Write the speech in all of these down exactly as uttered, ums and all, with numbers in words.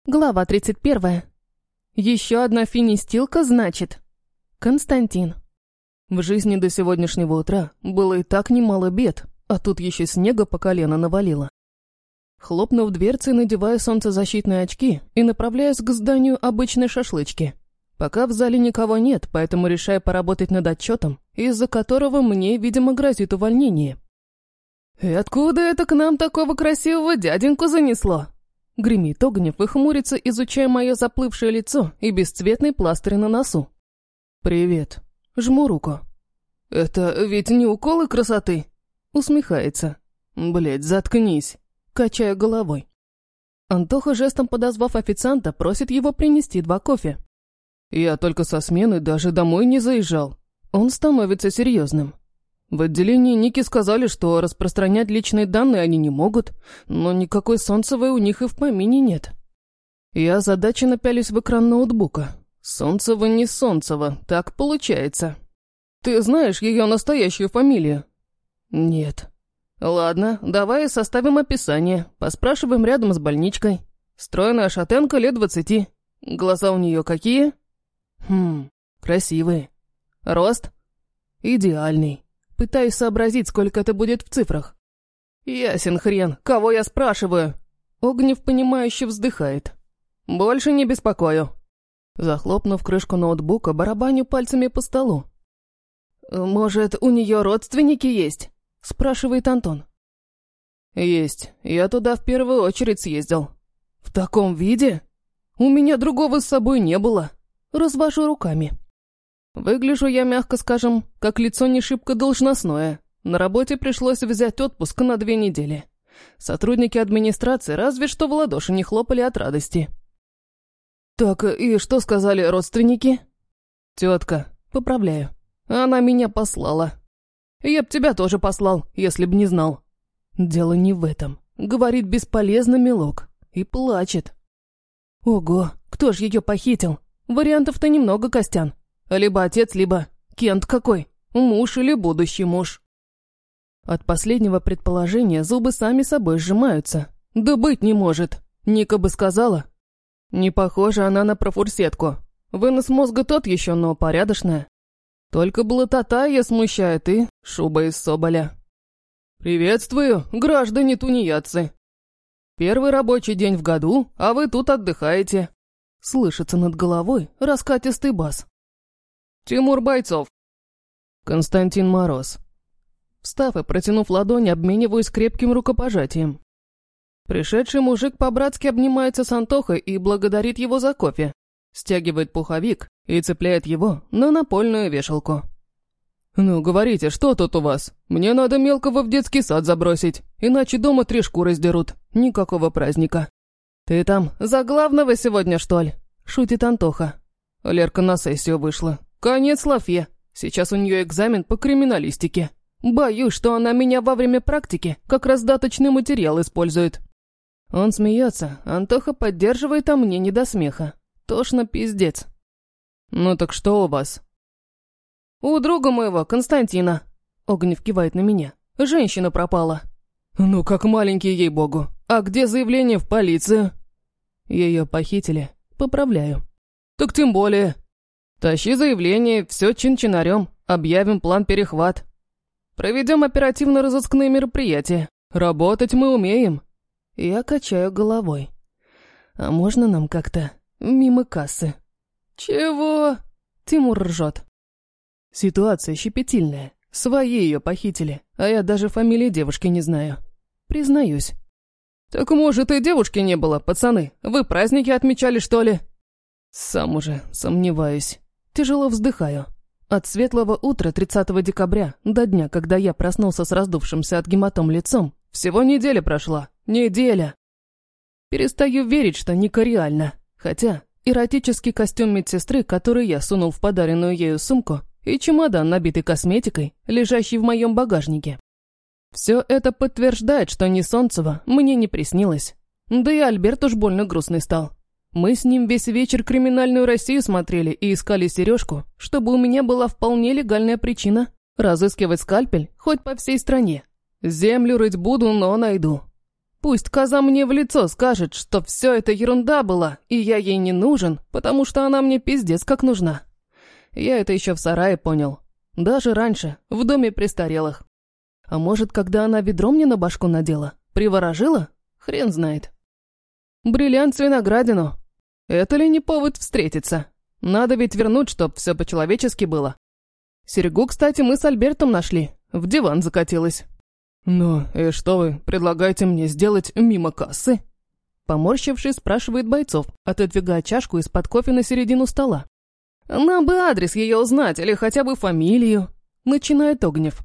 Глава тридцать первая. Еще одна финистилка, значит? Константин. В жизни до сегодняшнего утра было и так немало бед, а тут еще снега по колено навалило. Хлопнув дверцей, надеваю солнцезащитные очки и направляюсь к зданию обычной шашлычки. Пока в зале никого нет, поэтому решаю поработать над отчетом, из-за которого мне, видимо, грозит увольнение. «И откуда это к нам такого красивого дяденьку занесло?» Гремит Огнев и хмурится, изучая мое заплывшее лицо и бесцветный пластырь на носу. «Привет». Жму руку. «Это ведь не уколы красоты?» Усмехается. «Блядь, заткнись». Качаю головой. Антоха, жестом подозвав официанта, просит его принести два кофе. «Я только со смены даже домой не заезжал». Он становится серьезным. В отделении Ники сказали, что распространять личные данные они не могут, но никакой Солнцевой у них и в помине нет. Я озадаченно пялюсь в экран ноутбука. Солнцева не Солнцева, так получается. Ты знаешь ее настоящую фамилию? Нет. Ладно, давай составим описание, поспрашиваем рядом с больничкой. Стройная шатенка лет двадцати. Глаза у нее какие? Хм, красивые. Рост? Идеальный. Пытаюсь сообразить, сколько это будет в цифрах. Ясен хрен, кого я спрашиваю? Огнев, понимающе вздыхает. Больше не беспокою. Захлопнув крышку ноутбука, барабаню пальцами по столу. «Может, у нее родственники есть?» Спрашивает Антон. «Есть. Я туда в первую очередь съездил». «В таком виде? У меня другого с собой не было». Развожу руками. Выгляжу я, мягко скажем, как лицо не шибко должностное. На работе пришлось взять отпуск на две недели. Сотрудники администрации разве что в ладоши не хлопали от радости. «Так, и что сказали родственники?» «Тетка, поправляю. Она меня послала. Я б тебя тоже послал, если б не знал». «Дело не в этом. Говорит бесполезно, милок. И плачет». «Ого, кто ж ее похитил? Вариантов-то немного, Костян. Либо отец, либо Кент какой, муж или будущий муж». От последнего предположения зубы сами собой сжимаются. Да быть не может. Ника бы сказала. Не похожа она на профурсетку. Вынос мозга тот еще, но порядочная. Только блатота ее смущает и шуба из соболя. «Приветствую, граждане тунеядцы. Первый рабочий день в году, а вы тут отдыхаете». Слышится над головой раскатистый бас. «Тимур Бойцов». «Константин Мороз». Встав и протянув ладонь, обмениваюсь крепким рукопожатием. Пришедший мужик по-братски обнимается с Антохой и благодарит его за кофе. Стягивает пуховик и цепляет его на напольную вешалку. «Ну, говорите, что тут у вас? Мне надо мелкого в детский сад забросить, иначе дома три шкуры сдерут. Никакого праздника». «Ты там за главного сегодня, что ли?» — шутит Антоха. Лерка на сессию вышла. «Конец лафе. Сейчас у нее экзамен по криминалистике. Боюсь, что она меня во время практики как раздаточный материал использует». Он смеется, Антоха поддерживает, а мне не до смеха. Тошно пиздец. «Ну так что у вас?» «У друга моего, Константина». Огнев кивает на меня. «Женщина пропала». «Ну как маленький, ей-богу. А где заявление в полицию?» «Ее похитили. Поправляю». «Так тем более. Тащи заявление, все чин-чинарем. Объявим план перехват. Проведем оперативно-розыскные мероприятия. Работать мы умеем». Я качаю головой. «А можно нам как-то мимо кассы?» «Чего?» Тимур ржет. «Ситуация щепетильная. Свои ее похитили, а я даже фамилии девушки не знаю. Признаюсь». «Так, может, и девушки не было, пацаны? Вы праздники отмечали, что ли?» «Сам уже сомневаюсь». Тяжело вздыхаю. От светлого утра тридцатого декабря до дня, когда я проснулся с раздувшимся от гематом лицом, всего неделя прошла. Неделя. Перестаю верить, что Ника реально. Хотя эротический костюм медсестры, который я сунул в подаренную ею сумку, и чемодан, набитый косметикой, лежащий в моем багажнике. Все это подтверждает, что ни Солнцева мне не приснилось. Да и Альберт уж больно грустный стал. Мы с ним весь вечер «Криминальную Россию» смотрели и искали сережку, чтобы у меня была вполне легальная причина разыскивать скальпель хоть по всей стране. Землю рыть буду, но найду. Пусть коза мне в лицо скажет, что все это ерунда была, и я ей не нужен, потому что она мне пиздец как нужна. Я это еще в сарае понял. Даже раньше, в доме престарелых. А может, когда она ведро мне на башку надела? Приворожила? Хрен знает. Бриллиант с виноградину. Это ли не повод встретиться? Надо ведь вернуть, чтоб все по-человечески было. Серьгу, кстати, мы с Альбертом нашли. В диван закатилась. «Ну, и что вы предлагаете мне сделать мимо кассы?» Поморщившись, спрашивает Бойцов, отодвигая чашку из-под кофе на середину стола. «Нам бы адрес ее узнать, или хотя бы фамилию», — начинает Огнев.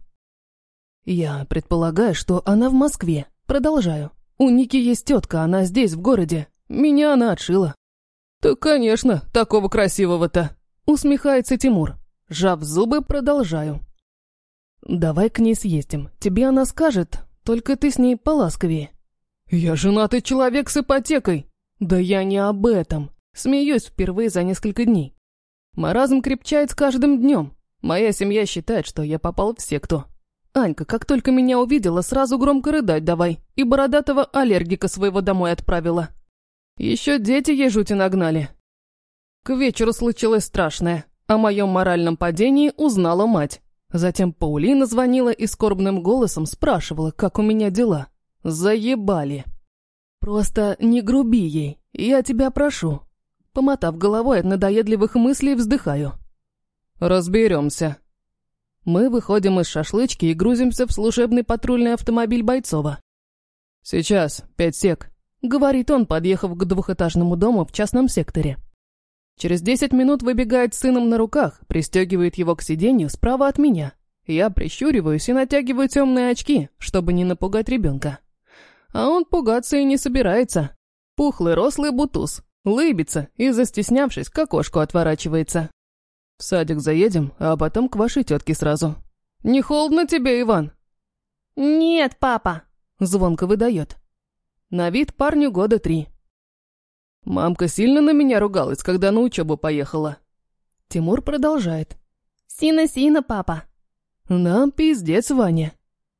«Я предполагаю, что она в Москве. Продолжаю. У Ники есть тетка, она здесь, в городе. Меня она отшила». «Так, конечно, такого красивого-то», — усмехается Тимур. Сжав зубы, продолжаю. «Давай к ней съездим. Тебе она скажет, только ты с ней поласковее». «Я женатый человек с ипотекой». «Да я не об этом. Смеюсь впервые за несколько дней. Маразм крепчает с каждым днем. Моя семья считает, что я попал в секту. Анька, как только меня увидела, сразу громко рыдать давай, и бородатого аллергика своего домой отправила. Еще дети ей жути нагнали. К вечеру случилось страшное. О моем моральном падении узнала мать. Затем Паулина звонила и скорбным голосом спрашивала, как у меня дела. Заебали. Просто не груби ей, я тебя прошу. Помотав головой от надоедливых мыслей, вздыхаю. Разберемся. Мы выходим из шашлычки и грузимся в служебный патрульный автомобиль Бойцова. «Сейчас, пять сек», — говорит он, подъехав к двухэтажному дому в частном секторе. Через десять минут выбегает с сыном на руках, пристегивает его к сиденью справа от меня. Я прищуриваюсь и натягиваю темные очки, чтобы не напугать ребенка. А он пугаться и не собирается. Пухлый рослый бутуз, лыбится и, застеснявшись, к окошку отворачивается. «В садик заедем, а потом к вашей тетке сразу». «Не холодно тебе, Иван?» «Нет, папа», — звонко выдает. На вид парню года три. Мамка сильно на меня ругалась, когда на учебу поехала. Тимур продолжает. «Сина-сина, папа». «Нам пиздец, Ваня».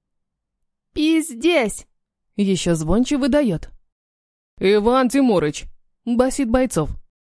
«Пиздец!» — еще звонче выдает. «Иван Тимурыч», — басит Бойцов.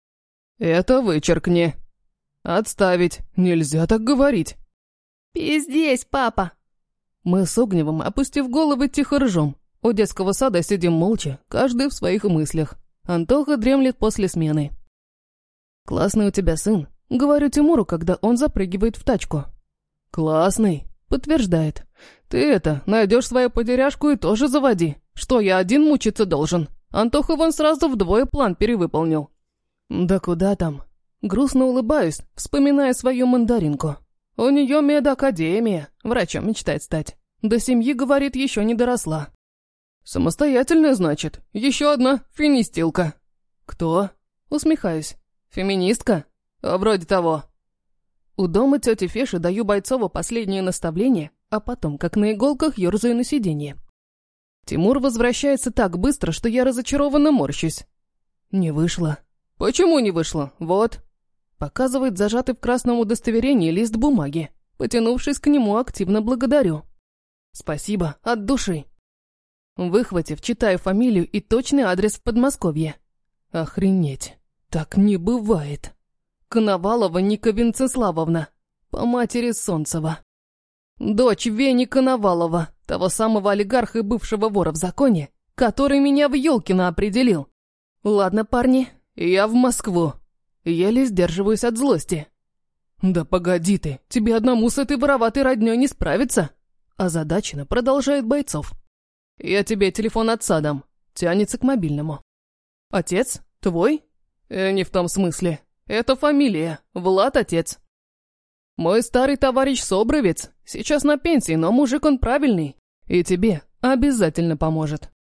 «Это вычеркни. Отставить, нельзя так говорить». «Пиздец, папа». Мы с Огневым, опустив головы, тихо ржем. У детского сада сидим молча, каждый в своих мыслях. Антоха дремлет после смены. «Классный у тебя сын», — говорю Тимуру, когда он запрыгивает в тачку. «Классный», — подтверждает. «Ты это, найдешь свою потеряшку и тоже заводи. Что, я один мучиться должен? Антоха вон сразу вдвое план перевыполнил». «Да куда там?» Грустно улыбаюсь, вспоминая свою мандаринку. У нее медакадемия, врачом мечтает стать. До семьи, говорит, еще не доросла. «Самостоятельная, значит? Еще одна феминистилка». «Кто?» Усмехаюсь. «Феминистка? А вроде того». У дома тети Феши даю Бойцову последнее наставление, а потом, как на иголках, ерзаю на сиденье. Тимур возвращается так быстро, что я разочарованно морщусь. «Не вышло». «Почему не вышло? Вот». Показывает зажатый в красном удостоверении лист бумаги. Потянувшись к нему, активно благодарю. «Спасибо, от души». Выхватив, читаю фамилию и точный адрес в Подмосковье. Охренеть, так не бывает. Коновалова Ника Венцеславовна, по матери Солнцева. Дочь Вени Коновалова, того самого олигарха и бывшего вора в законе, который меня в Ёлкино определил. Ладно, парни, я в Москву. Еле сдерживаюсь от злости. «Да погоди ты, тебе одному с этой вороватой роднёй не справиться!» Озадаченно продолжает Бойцов. «Я тебе телефон отца дам». Тянется к мобильному. «Отец? Твой?» э, «Не в том смысле. Это фамилия. Влад отец. Мой старый товарищ Собровец. Сейчас на пенсии, но мужик он правильный. И тебе обязательно поможет».